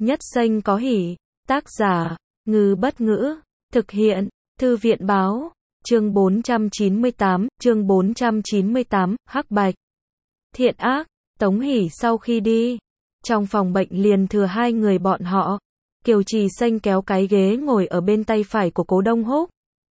Nhất Xanh có hỉ. Tác giả, Ngư Bất Ngữ. Thực hiện, Thư viện Báo. Chương 498, Hắc Bạch. Thiện ác. Tống Hỷ sau khi đi, trong phòng bệnh liền thừa hai người bọn họ. Kiều Trì Xanh kéo cái ghế ngồi ở bên tay phải của Cố Đông Húc.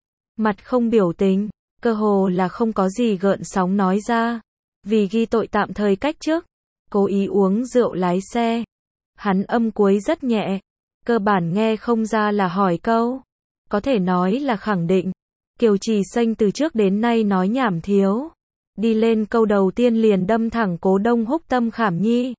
Mặt không biểu tình, cơ hồ là không có gì gợn sóng nói ra. Vì ghi tội tạm thời cách chức, cố ý uống rượu lái xe. Hắn âm cuối rất nhẹ, cơ bản nghe không ra là hỏi câu. Có thể nói là khẳng định. Kiều Trì Xanh từ trước đến nay nói nhảm thiếu. Đi lên câu đầu tiên liền đâm thẳng Cố Đông Húc tâm khảm nhi.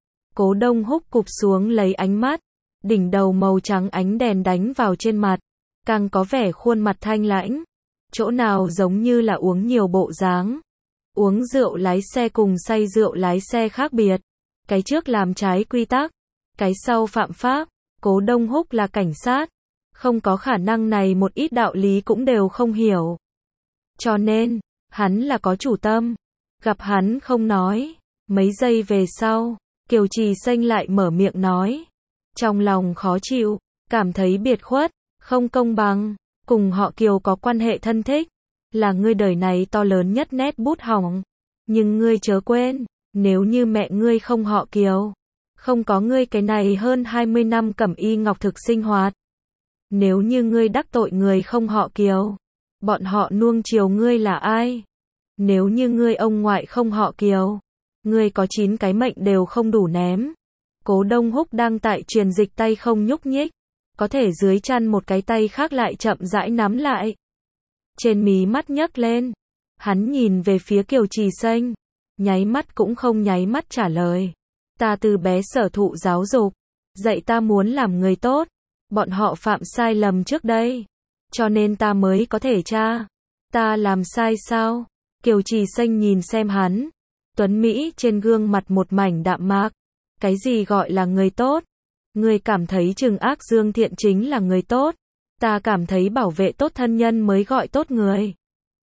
Cố Đông Húc cụp xuống lấy ánh mắt. Đỉnh đầu màu trắng ánh đèn đánh vào trên mặt. Càng có vẻ khuôn mặt thanh lãnh. Chỗ nào giống như là uống nhiều bộ dáng. Uống rượu lái xe cùng say rượu lái xe khác biệt. Cái trước làm trái quy tắc. Cái sau phạm pháp. Cố Đông Húc là cảnh sát. Không có khả năng này một ít đạo lý cũng đều không hiểu. Cho nên, hắn là có chủ tâm. Gặp hắn không nói. Mấy giây về sau, Kiều Trì Xanh lại mở miệng nói. Trong lòng khó chịu, cảm thấy biệt khuất, không công bằng. Cùng họ Kiều có quan hệ thân thích. Là ngươi đời này to lớn nhất nét bút hỏng. Nhưng ngươi chớ quên, nếu như mẹ ngươi không họ Kiều, không có ngươi cái này hơn 20 năm cẩm y ngọc thực sinh hoạt. Nếu như ngươi đắc tội người không họ Kiều, bọn họ nuông chiều ngươi là ai? Nếu như ngươi ông ngoại không họ Kiều, ngươi có 9 cái mệnh đều không đủ ném. Cố Đông Húc đang tại truyền dịch tay không nhúc nhích, có thể dưới chăn một cái tay khác lại chậm rãi nắm lại. Trên mí mắt nhấc lên, hắn nhìn về phía Kiều Trì Xanh, nháy mắt cũng không nháy mắt trả lời. Ta từ bé sở thụ giáo dục, dạy ta muốn làm người tốt. Bọn họ phạm sai lầm trước đây, cho nên ta mới có thể tra. Ta làm sai sao? Kiều Trì Xanh nhìn xem hắn. Tuấn Mỹ trên gương mặt một mảnh đạm mạc. Cái gì gọi là người tốt? Ngươi cảm thấy Trừng Ác Dương Thiện chính là người tốt. Ta cảm thấy bảo vệ tốt thân nhân mới gọi tốt người.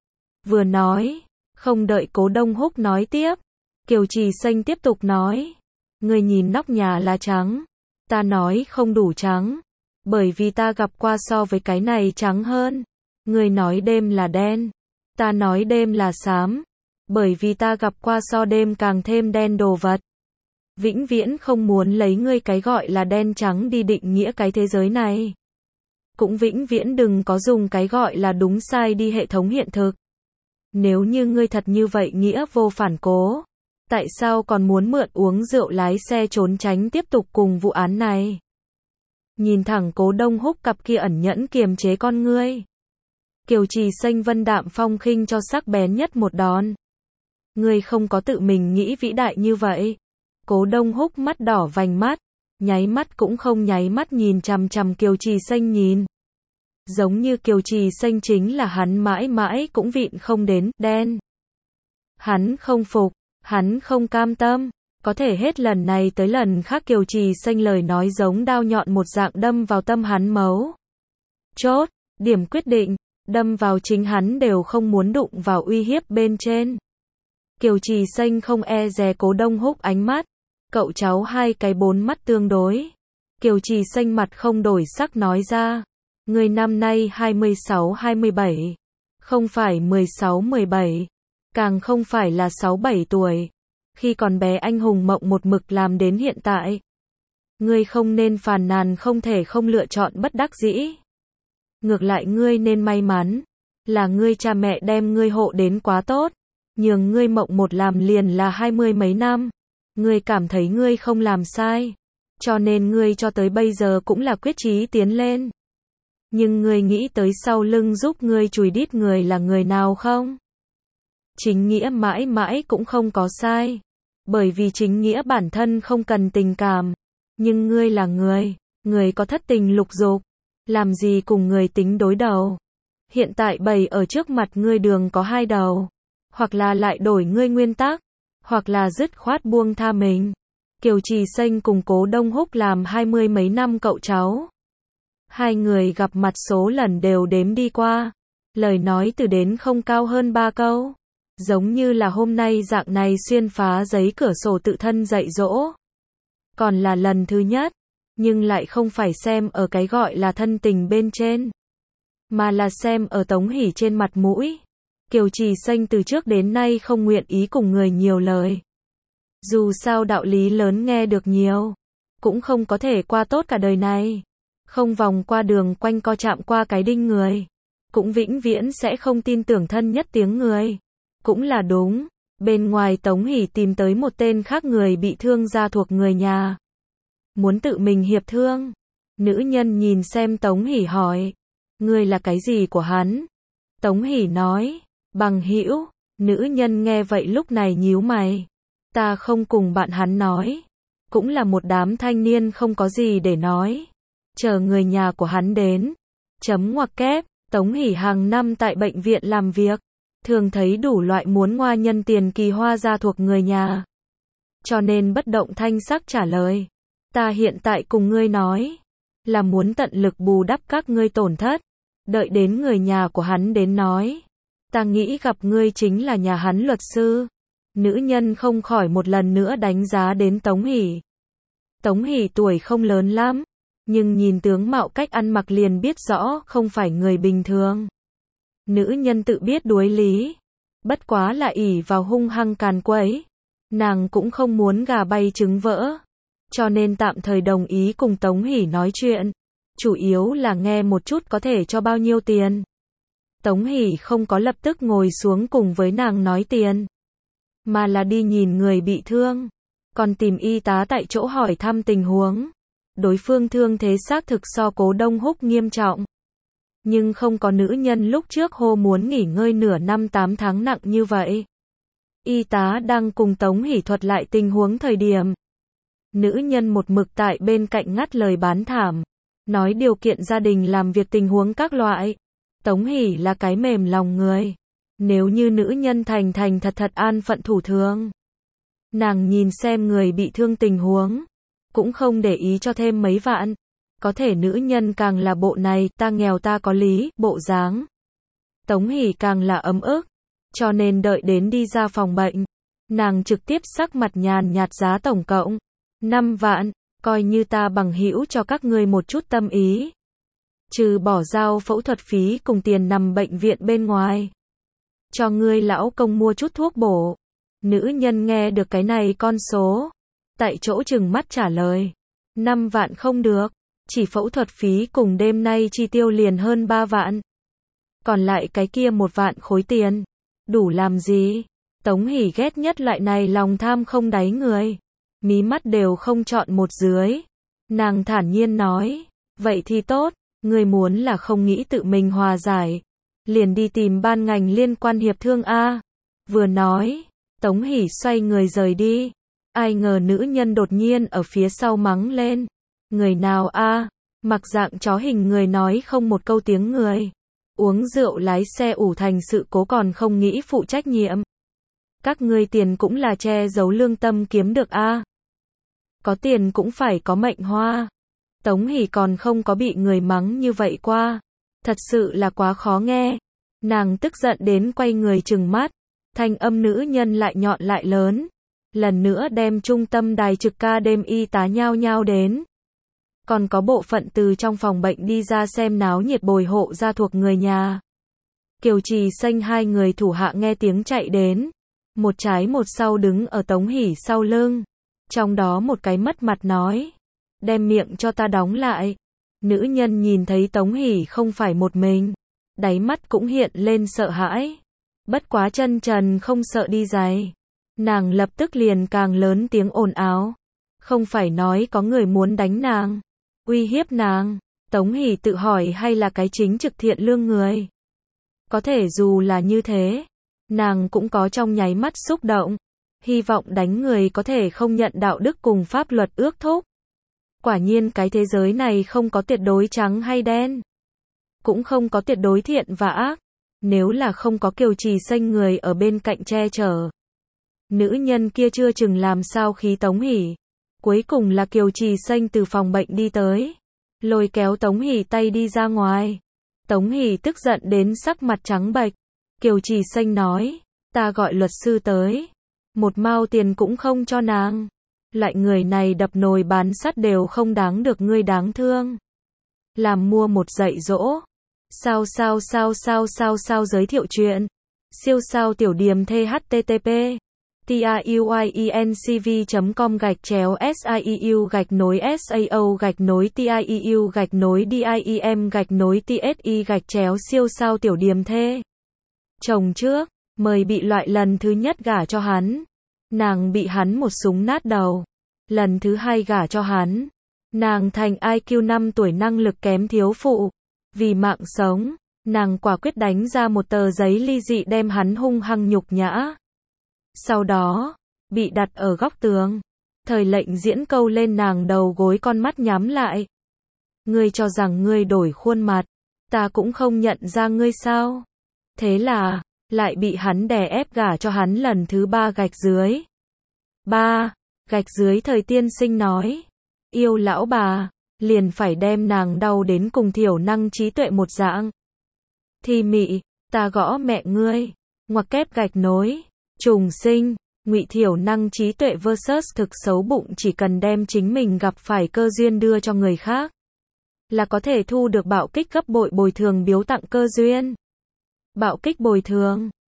Vừa nói, không đợi Cố Đông Húc nói tiếp, Kiều Trì Xanh tiếp tục nói. Ngươi nhìn nóc nhà là trắng. Ta nói không đủ trắng. Bởi vì ta gặp qua so với cái này trắng hơn. Ngươi nói đêm là đen. Ta nói đêm là xám. Bởi vì ta gặp qua so đêm càng thêm đen đồ vật. Vĩnh viễn không muốn lấy ngươi cái gọi là đen trắng đi định nghĩa cái thế giới này. Cũng vĩnh viễn đừng có dùng cái gọi là đúng sai đi hệ thống hiện thực. Nếu như ngươi thật như vậy nghĩa vô phản cố, tại sao còn muốn mượn uống rượu lái xe trốn tránh tiếp tục cùng vụ án này? Nhìn thẳng Cố Đông Húc cặp kia ẩn nhẫn kiềm chế con ngươi. Kiều Trì Xanh vân đạm phong khinh cho sắc bén nhất một đòn. Ngươi không có tự mình nghĩ vĩ đại như vậy. Cố Đông Húc mắt đỏ vành mắt, nháy mắt cũng không nháy mắt nhìn chằm chằm Kiều Trì Xanh nhìn. Giống như Kiều Trì Xanh chính là hắn mãi mãi cũng vịn không đến, đen. Hắn không phục, hắn không cam tâm. Có thể hết lần này tới lần khác Kiều Trì Xanh lời nói giống đao nhọn một dạng đâm vào tâm hắn mấu. Chốt, điểm quyết định, đâm vào chính hắn đều không muốn đụng vào uy hiếp bên trên. Kiều Trì Xanh không e dè Cố Đông Húc ánh mắt. Cậu cháu hai cái bốn mắt tương đối. Kiều Trì Xanh mặt không đổi sắc nói ra. Người năm nay 26-27. Không phải 16-17. Càng không phải là 6-7 tuổi. Khi còn bé anh hùng mộng một mực làm đến hiện tại. Ngươi không nên phàn nàn không thể không lựa chọn bất đắc dĩ. Ngược lại ngươi nên may mắn. Là ngươi cha mẹ đem ngươi hộ đến quá tốt. Nhường ngươi mộng một làm liền là 20 mấy năm. Ngươi cảm thấy ngươi không làm sai. Cho nên ngươi cho tới bây giờ cũng là quyết chí tiến lên. Nhưng ngươi nghĩ tới sau lưng giúp ngươi chùi đít người là người nào không? Chính nghĩa mãi mãi cũng không có sai. Bởi vì chính nghĩa bản thân không cần tình cảm. Nhưng ngươi là người. Người có thất tình lục dục. Làm gì cùng người tính đối đầu. Hiện tại bày ở trước mặt ngươi đường có hai đầu. Hoặc là lại đổi ngươi nguyên tắc. Hoặc là dứt khoát buông tha mình. Kiều Trì Xanh cùng Cố Đông Húc làm 20 mấy năm cậu cháu. Hai người gặp mặt số lần đều đếm đi qua. Lời nói từ đến không cao hơn 3 câu. Giống như là hôm nay dạng này xuyên phá giấy cửa sổ tự thân dạy dỗ. Còn là lần thứ nhất. nhưng lại không phải xem ở cái gọi là thân tình bên trên, mà là xem ở Tống Hỷ trên mặt mũi. Kiều Trì Xanh từ trước đến nay không nguyện ý cùng người nhiều lời. Dù sao đạo lý lớn nghe được nhiều, cũng không có thể qua tốt cả đời này. Không vòng qua đường quanh co chạm qua cái đinh người, cũng vĩnh viễn sẽ không tin tưởng thân nhất tiếng người. Cũng là đúng, bên ngoài Tống Hỷ tìm tới một tên khác người bị thương gia thuộc người nhà. Muốn tự mình hiệp thương. Nữ nhân nhìn xem Tống Hỷ hỏi, ngươi là cái gì của hắn? Tống Hỷ nói, bằng hữu. Nữ nhân nghe vậy lúc này nhíu mày. Ta không cùng bạn hắn nói. Cũng là một đám thanh niên không có gì để nói. Chờ người nhà của hắn đến. Chấm ngoặc kép, Tống Hỷ hàng năm tại bệnh viện làm việc. Thường thấy đủ loại muốn ngoa nhân tiền kỳ hoa gia thuộc người nhà. Cho nên bất động thanh sắc trả lời. Ta hiện tại cùng ngươi nói. Là muốn tận lực bù đắp các ngươi tổn thất. Đợi đến người nhà của hắn đến nói. Ta nghĩ gặp ngươi chính là nhà hắn luật sư. Nữ nhân không khỏi một lần nữa đánh giá đến Tống Hỷ. Tống Hỷ tuổi không lớn lắm, nhưng nhìn tướng mạo cách ăn mặc liền biết rõ không phải người bình thường. Nữ nhân tự biết đuối lý, bất quá là ỷ vào hung hăng càn quấy. Nàng cũng không muốn gà bay trứng vỡ, cho nên tạm thời đồng ý cùng Tống Hỷ nói chuyện. Chủ yếu là nghe một chút có thể cho bao nhiêu tiền. Tống Hỷ không có lập tức ngồi xuống cùng với nàng nói tiền, mà là đi nhìn người bị thương, còn tìm y tá tại chỗ hỏi thăm tình huống. Đối phương thương thế xác thực so Cố Đông Húc nghiêm trọng, nhưng không có nữ nhân lúc trước hô muốn nghỉ ngơi nửa năm 8 tháng nặng như vậy. Y tá đang cùng Tống Hỷ thuật lại tình huống thời điểm, nữ nhân một mực tại bên cạnh ngắt lời bán thảm, nói điều kiện gia đình làm việc tình huống các loại. Tống Hỷ là cái mềm lòng người, nếu như nữ nhân thành thành thật thật an phận thủ thường. Nàng nhìn xem người bị thương tình huống, cũng không để ý cho thêm mấy vạn. Có thể nữ nhân càng là bộ này, ta nghèo ta có lý, bộ dáng. Tống Hỷ càng là ấm ức, cho nên đợi đến đi ra phòng bệnh, nàng trực tiếp sắc mặt nhàn nhạt giá tổng cộng 5 vạn, coi như ta bằng hữu cho các ngươi một chút tâm ý. Trừ bỏ giao phẫu thuật phí cùng tiền nằm bệnh viện bên ngoài, cho ngươi lão công mua chút thuốc bổ. Nữ nhân nghe được cái này con số, tại chỗ trừng mắt trả lời. 5 vạn không được, chỉ phẫu thuật phí cùng đêm nay chi tiêu liền hơn 3 vạn. Còn lại cái kia 1 vạn khối tiền, đủ làm gì? Tống Hỷ ghét nhất loại này lòng tham không đáy người. Mí mắt đều không chọn một dưới. Nàng thản nhiên nói, vậy thì tốt, ngươi muốn là không nghĩ tự mình hòa giải, liền đi tìm ban ngành liên quan hiệp thương a. Vừa nói, Tống Hỷ xoay người rời đi. Ai ngờ nữ nhân đột nhiên ở phía sau mắng lên. Người nào a? Mặc dạng chó hình người nói không một câu tiếng người. Uống rượu lái xe ủ thành sự cố còn không nghĩ phụ trách nhiệm. Các ngươi tiền cũng là che giấu lương tâm kiếm được a. Có tiền cũng phải có mệnh hoa. Tống Hỷ còn không có bị người mắng như vậy qua. Thật sự là quá khó nghe. Nàng tức giận đến quay người trừng mắt. Thanh âm nữ nhân lại nhọn lại lớn. Lần nữa đem trung tâm đài trực ca đêm y tá nhao nhao đến. Còn có bộ phận từ trong phòng bệnh đi ra xem náo nhiệt bồi hộ gia thuộc người nhà. Kiều Trì Xanh hai người thủ hạ nghe tiếng chạy đến. Một trái một sau đứng ở Tống Hỷ sau lưng. Trong đó một cái mất mặt nói. Đem miệng cho ta đóng lại. Nữ nhân nhìn thấy Tống Hỷ không phải một mình. Đáy mắt cũng hiện lên sợ hãi. Bất quá chân trần không sợ đi giày. Nàng lập tức liền càng lớn tiếng ồn ào. Không phải nói có người muốn đánh nàng, uy hiếp nàng. Tống Hỷ tự hỏi hay là cái chính trực thiện lương người. Có thể dù là như thế, nàng cũng có trong nháy mắt xúc động. Hy vọng đánh người có thể không nhận đạo đức cùng pháp luật ước thúc. Quả nhiên cái thế giới này không có tuyệt đối trắng hay đen. Cũng không có tuyệt đối thiện và ác. Nếu là không có Kiều Trì Xanh người ở bên cạnh che chở, nữ nhân kia chưa chừng làm sao khí Tống Hỷ. Cuối cùng là Kiều Trì Xanh từ phòng bệnh đi tới, lôi kéo Tống Hỷ tay đi ra ngoài. Tống Hỷ tức giận đến sắc mặt trắng bệch. Kiều Trì Xanh nói, ta gọi luật sư tới, 1 mao tiền cũng không cho nàng. Loại người này đập nồi bán sắt đều không đáng được ngươi đáng thương. Làm mua một dạy dỗ. Sao giới thiệu chuyện. Siêu sao tiểu điểm thttp tiuinCV.com/sao/tieu-diem-tiem-tsi-siêu sao tiểu điểm thê. Chồng trước, mời bị loại lần thứ nhất gả cho hắn. Nàng bị hắn một súng nát đầu. Lần thứ hai gả cho hắn. Nàng thành IQ 5 tuổi năng lực kém thiếu phụ. Vì mạng sống, nàng quả quyết đánh ra một tờ giấy ly dị đem hắn hung hăng nhục nhã. Sau đó, bị đặt ở góc tường. Thời lệnh diễn câu lên nàng đầu gối con mắt nhắm lại. Ngươi cho rằng ngươi đổi khuôn mặt, ta cũng không nhận ra ngươi sao? Thế là, lại bị hắn đè ép gả cho hắn lần thứ 3 gạch dưới. 3. Gạch dưới thời tiên sinh nói. Yêu lão bà, liền phải đem nàng đau đến cùng thiểu năng trí tuệ một dạng. Thì mị, ta gõ mẹ ngươi. Ngoặc kép gạch nối. Trùng sinh, ngụy thiểu năng trí tuệ versus thực xấu bụng chỉ cần đem chính mình gặp phải cơ duyên đưa cho người khác. Là có thể thu được bạo kích gấp bội bồi thường biếu tặng cơ duyên. Bạo kích bồi thường.